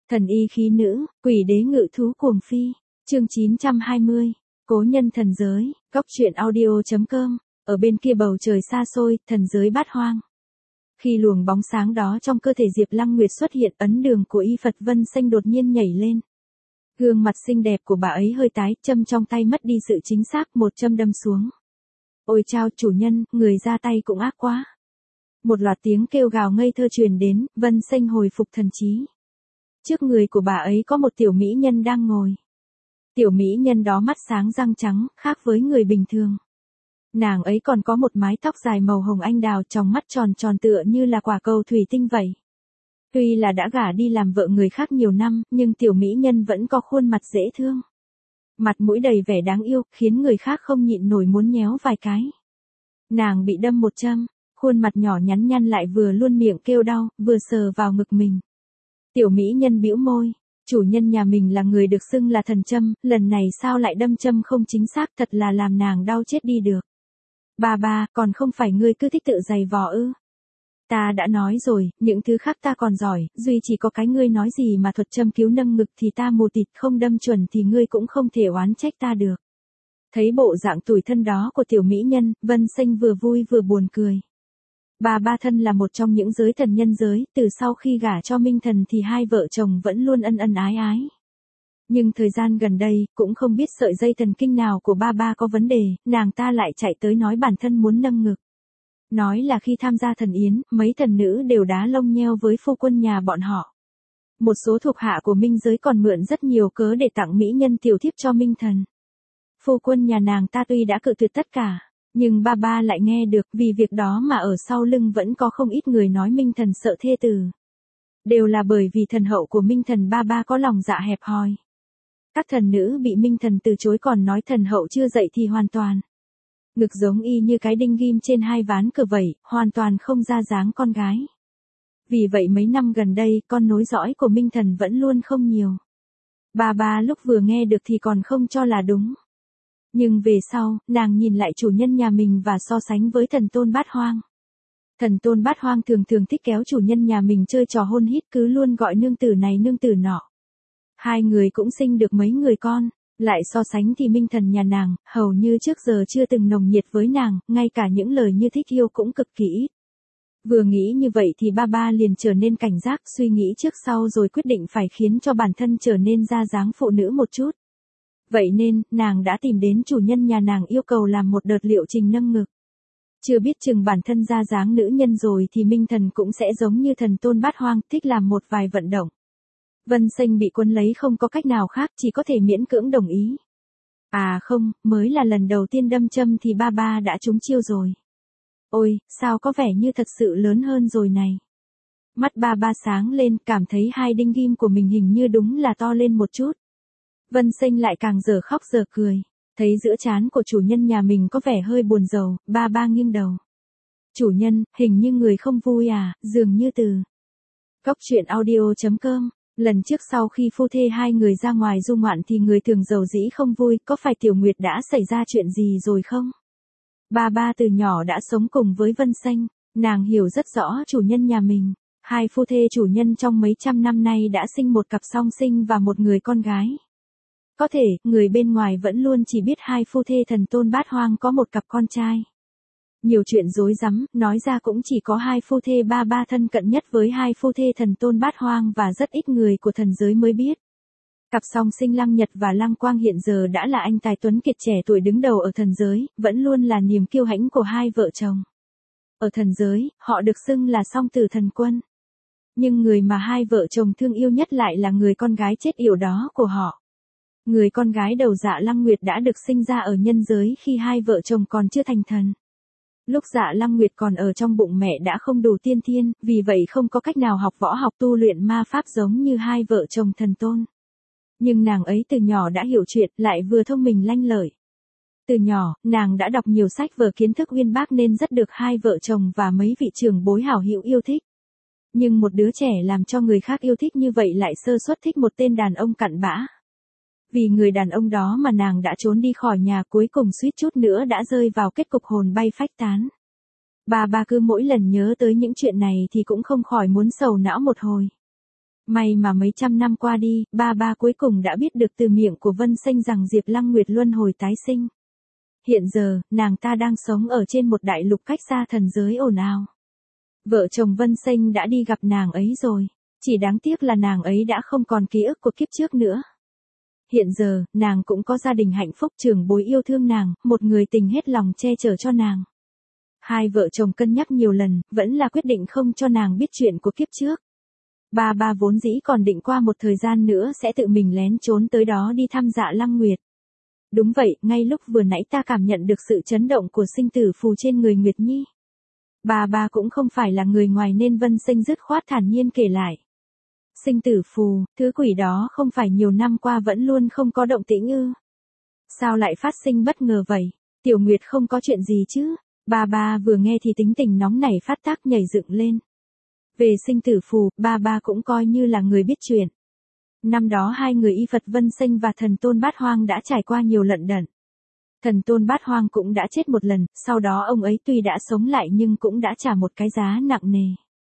Thần y khí nữ, quỷ đế ngự thú cuồng phi. Chương 920. Cố nhân thần giới, góc truyện audio.com. Ở bên kia bầu trời xa xôi, thần giới bát hoang. Khi luồng bóng sáng đó trong cơ thể Diệp Lăng Nguyệt xuất hiện, ấn đường của Y Phật Vân Xanh đột nhiên nhảy lên. Gương mặt xinh đẹp của bà ấy hơi tái, châm trong tay mất đi sự chính xác, một châm đâm xuống. Ôi chao, chủ nhân, người ra tay cũng ác quá. Một loạt tiếng kêu gào ngây thơ truyền đến, Vân Xanh hồi phục thần trí. Trước người của bà ấy có một tiểu mỹ nhân đang ngồi. Tiểu mỹ nhân đó mắt sáng răng trắng, khác với người bình thường. Nàng ấy còn có một mái tóc dài màu hồng anh đào, tròng mắt tròn tròn tựa như là quả cầu thủy tinh vậy. Tuy là đã gả đi làm vợ người khác nhiều năm, nhưng tiểu mỹ nhân vẫn có khuôn mặt dễ thương. Mặt mũi đầy vẻ đáng yêu, khiến người khác không nhịn nổi muốn nhéo vài cái. Nàng bị đâm một châm, khuôn mặt nhỏ nhắn nhăn lại, vừa luôn miệng kêu đau, vừa sờ vào ngực mình. Tiểu mỹ nhân bĩu môi, chủ nhân nhà mình là người được xưng là thần châm, lần này sao lại đâm châm không chính xác, thật là làm nàng đau chết đi được. Ba, còn không phải ngươi cứ thích tự giày vò ư? Ta đã nói rồi, những thứ khác ta còn giỏi, duy chỉ có cái ngươi nói gì mà thuật châm cứu nâng ngực thì ta mù tịt, không đâm chuẩn thì ngươi cũng không thể oán trách ta được. Thấy bộ dạng tủi thân đó của tiểu mỹ nhân, Vân Xanh vừa vui vừa buồn cười. Ba thân là một trong những giới thần nhân giới, từ sau khi gả cho Minh Thần thì hai vợ chồng vẫn luôn ân ân ái ái. Nhưng thời gian gần đây, cũng không biết sợi dây thần kinh nào của ba có vấn đề, nàng ta lại chạy tới nói bản thân muốn nâng ngực. Nói là khi tham gia thần yến, mấy thần nữ đều đá lông nheo với phu quân nhà bọn họ. Một số thuộc hạ của Minh giới còn mượn rất nhiều cớ để tặng mỹ nhân tiểu thiếp cho Minh Thần. Phu quân nhà nàng ta tuy đã cự tuyệt tất cả, nhưng ba lại nghe được, vì việc đó mà ở sau lưng vẫn có không ít người nói Minh Thần sợ thê tử. Đều là bởi vì thần hậu của Minh Thần ba có lòng dạ hẹp hòi. Các thần nữ bị Minh Thần từ chối còn nói thần hậu chưa dậy thì hoàn toàn. Ngực giống y như cái đinh ghim trên hai ván cửa vậy, hoàn toàn không ra dáng con gái. Vì vậy mấy năm gần đây, con nối dõi của Minh Thần vẫn luôn không nhiều. Ba lúc vừa nghe được thì còn không cho là đúng. Nhưng về sau, nàng nhìn lại chủ nhân nhà mình và so sánh với thần tôn bát hoang. Thần tôn bát hoang thường thích kéo chủ nhân nhà mình chơi trò hôn hít, cứ luôn gọi nương tử này nương tử nọ. Hai người cũng sinh được mấy người con, lại so sánh thì Minh Thần nhà nàng, hầu như trước giờ chưa từng nồng nhiệt với nàng, ngay cả những lời như thích yêu cũng cực kỳ ít. Vừa nghĩ như vậy thì ba liền trở nên cảnh giác, suy nghĩ trước sau rồi quyết định phải khiến cho bản thân trở nên ra dáng phụ nữ một chút. Vậy nên, nàng đã tìm đến chủ nhân nhà nàng yêu cầu làm một đợt liệu trình nâng ngực. Chưa biết chừng bản thân ra dáng nữ nhân rồi thì Minh Thần cũng sẽ giống như thần tôn bát hoang, thích làm một vài vận động. Vân Xanh bị cuốn lấy không có cách nào khác, chỉ có thể miễn cưỡng đồng ý. À không, mới là lần đầu tiên đâm châm thì ba đã trúng chiêu rồi. Ôi, sao có vẻ như thật sự lớn hơn rồi này. Mắt ba sáng lên, cảm thấy hai đinh ghim của mình hình như đúng là to lên một chút. Vân Xanh lại càng giờ khóc giờ cười, thấy giữa trán của chủ nhân nhà mình có vẻ hơi buồn rầu, ba nghiêng đầu. Chủ nhân, hình như người không vui à, dường như từ. Góc truyện audio.com. Lần trước sau khi phu thê hai người ra ngoài du ngoạn thì người thường giàu dĩ không vui, có phải Tiểu Nguyệt đã xảy ra chuyện gì rồi không? Ba từ nhỏ đã sống cùng với Vân Xanh, nàng hiểu rất rõ chủ nhân nhà mình. Hai phu thê chủ nhân trong mấy trăm năm nay đã sinh một cặp song sinh và một người con gái. Có thể, người bên ngoài vẫn luôn chỉ biết hai phu thê thần tôn bát hoang có một cặp con trai. Nhiều chuyện rối rắm, nói ra cũng chỉ có hai phu thê ba thân cận nhất với hai phu thê thần tôn bát hoang và rất ít người của thần giới mới biết. Cặp song sinh Lăng Nhật và Lăng Quang hiện giờ đã là anh tài tuấn kiệt trẻ tuổi đứng đầu ở thần giới, vẫn luôn là niềm kiêu hãnh của hai vợ chồng. Ở thần giới, họ được xưng là song tử thần quân. Nhưng người mà hai vợ chồng thương yêu nhất lại là người con gái chết yểu đó của họ. Người con gái đầu Dạ Lăng Nguyệt đã được sinh ra ở nhân giới khi hai vợ chồng còn chưa thành thần. Lúc Dạ Lăng Nguyệt còn ở trong bụng mẹ đã không đủ tiên thiên, vì vậy không có cách nào học võ học tu luyện ma pháp giống như hai vợ chồng thần tôn. Nhưng nàng ấy từ nhỏ đã hiểu chuyện, lại vừa thông minh lanh lợi. Từ nhỏ, nàng đã đọc nhiều sách vở kiến thức uyên bác nên rất được hai vợ chồng và mấy vị trưởng bối hảo hữu yêu thích. Nhưng một đứa trẻ làm cho người khác yêu thích như vậy lại sơ suất thích một tên đàn ông cặn bã. Vì người đàn ông đó mà nàng đã trốn đi khỏi nhà, cuối cùng suýt chút nữa đã rơi vào kết cục hồn bay phách tán. Ba cứ mỗi lần nhớ tới những chuyện này thì cũng không khỏi muốn sầu não một hồi. May mà mấy trăm năm qua đi, ba cuối cùng đã biết được từ miệng của Vân Sinh rằng Diệp Lăng Nguyệt luân hồi tái sinh. Hiện giờ, nàng ta đang sống ở trên một đại lục cách xa thần giới ồn ào. Vợ chồng Vân Sinh đã đi gặp nàng ấy rồi, chỉ đáng tiếc là nàng ấy đã không còn ký ức của kiếp trước nữa. Hiện giờ, nàng cũng có gia đình hạnh phúc, trưởng bối yêu thương nàng, một người tình hết lòng che chở cho nàng. Hai vợ chồng cân nhắc nhiều lần, vẫn là quyết định không cho nàng biết chuyện của kiếp trước. Ba vốn dĩ còn định qua một thời gian nữa sẽ tự mình lén trốn tới đó đi thăm Dạ Lăng Nguyệt. Đúng vậy, ngay lúc vừa nãy ta cảm nhận được sự chấn động của sinh tử phù trên người Nguyệt Nhi. Ba cũng không phải là người ngoài nên Vân Sinh dứt khoát thản nhiên kể lại. Sinh tử phù, thứ quỷ đó không phải nhiều năm qua vẫn luôn không có động tĩnh ư? Sao lại phát sinh bất ngờ vậy? Tiểu Nguyệt không có chuyện gì chứ? Ba vừa nghe thì tính tình nóng nảy phát tác nhảy dựng lên. Về sinh tử phù, ba cũng coi như là người biết chuyện. Năm đó hai người Y Phật Vân Sinh và Thần Tôn Bát Hoang đã trải qua nhiều lận đận. Thần Tôn Bát Hoang cũng đã chết một lần, sau đó ông ấy tuy đã sống lại nhưng cũng đã trả một cái giá nặng nề.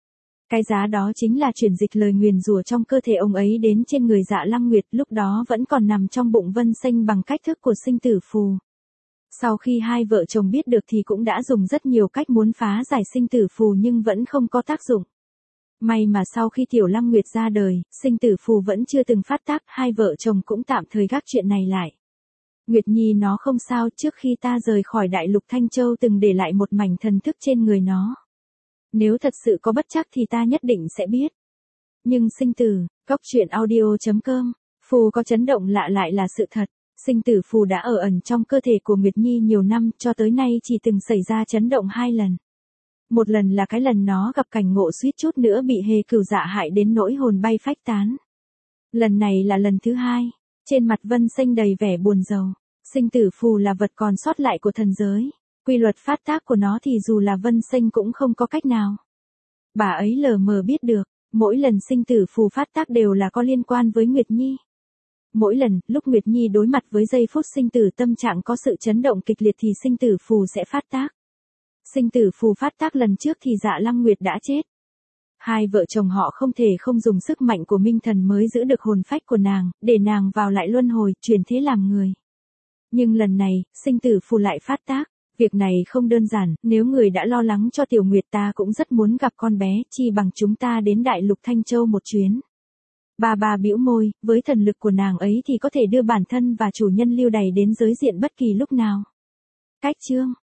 Cái giá đó chính là chuyển dịch lời nguyền rủa trong cơ thể ông ấy đến trên người Dạ Lăng Nguyệt, lúc đó vẫn còn nằm trong bụng Vân Sinh bằng cách thức của sinh tử phù. Sau khi hai vợ chồng biết được thì cũng đã dùng rất nhiều cách muốn phá giải sinh tử phù nhưng vẫn không có tác dụng. May mà sau khi Tiểu Lăng Nguyệt ra đời, sinh tử phù vẫn chưa từng phát tác, hai vợ chồng cũng tạm thời gác chuyện này lại. Nguyệt Nhi nó không sao, trước khi ta rời khỏi đại lục Thanh Châu từng để lại một mảnh thần thức trên người nó. Nếu thật sự có bất trắc thì ta nhất định sẽ biết. Nhưng sinh tử, góc truyện audio.com, phù có chấn động lạ lại là sự thật. Sinh tử phù đã ở ẩn trong cơ thể của Nguyệt Nhi nhiều năm, cho tới nay chỉ từng xảy ra chấn động 2 lần. Một lần là cái lần nó gặp cảnh ngộ suýt chút nữa bị Hề Cửu dạ hại đến nỗi hồn bay phách tán. Lần này là lần thứ 2, trên mặt Vân Sinh đầy vẻ buồn rầu. Sinh tử phù là vật còn sót lại của thần giới. Quy luật phát tác của nó thì dù là Vân Sinh cũng không có cách nào. Bà ấy lờ mờ biết được, mỗi lần sinh tử phù phát tác đều là có liên quan với Nguyệt Nhi. Mỗi lần, lúc Nguyệt Nhi đối mặt với giây phút sinh tử tâm trạng có sự chấn động kịch liệt thì sinh tử phù sẽ phát tác. Sinh tử phù phát tác lần trước thì Dạ Lăng Nguyệt đã chết. Hai vợ chồng họ không thể không dùng sức mạnh của minh thần mới giữ được hồn phách của nàng, để nàng vào lại luân hồi, chuyển thế làm người. Nhưng lần này, sinh tử phù lại phát tác. Việc này không đơn giản, nếu người đã lo lắng cho Tiểu Nguyệt ta cũng rất muốn gặp con bé, chi bằng chúng ta đến đại lục Thanh Châu một chuyến. Ba bĩu môi, với thần lực của nàng ấy thì có thể đưa bản thân và chủ nhân Lưu Đày đến giới diện bất kỳ lúc nào. Cách chương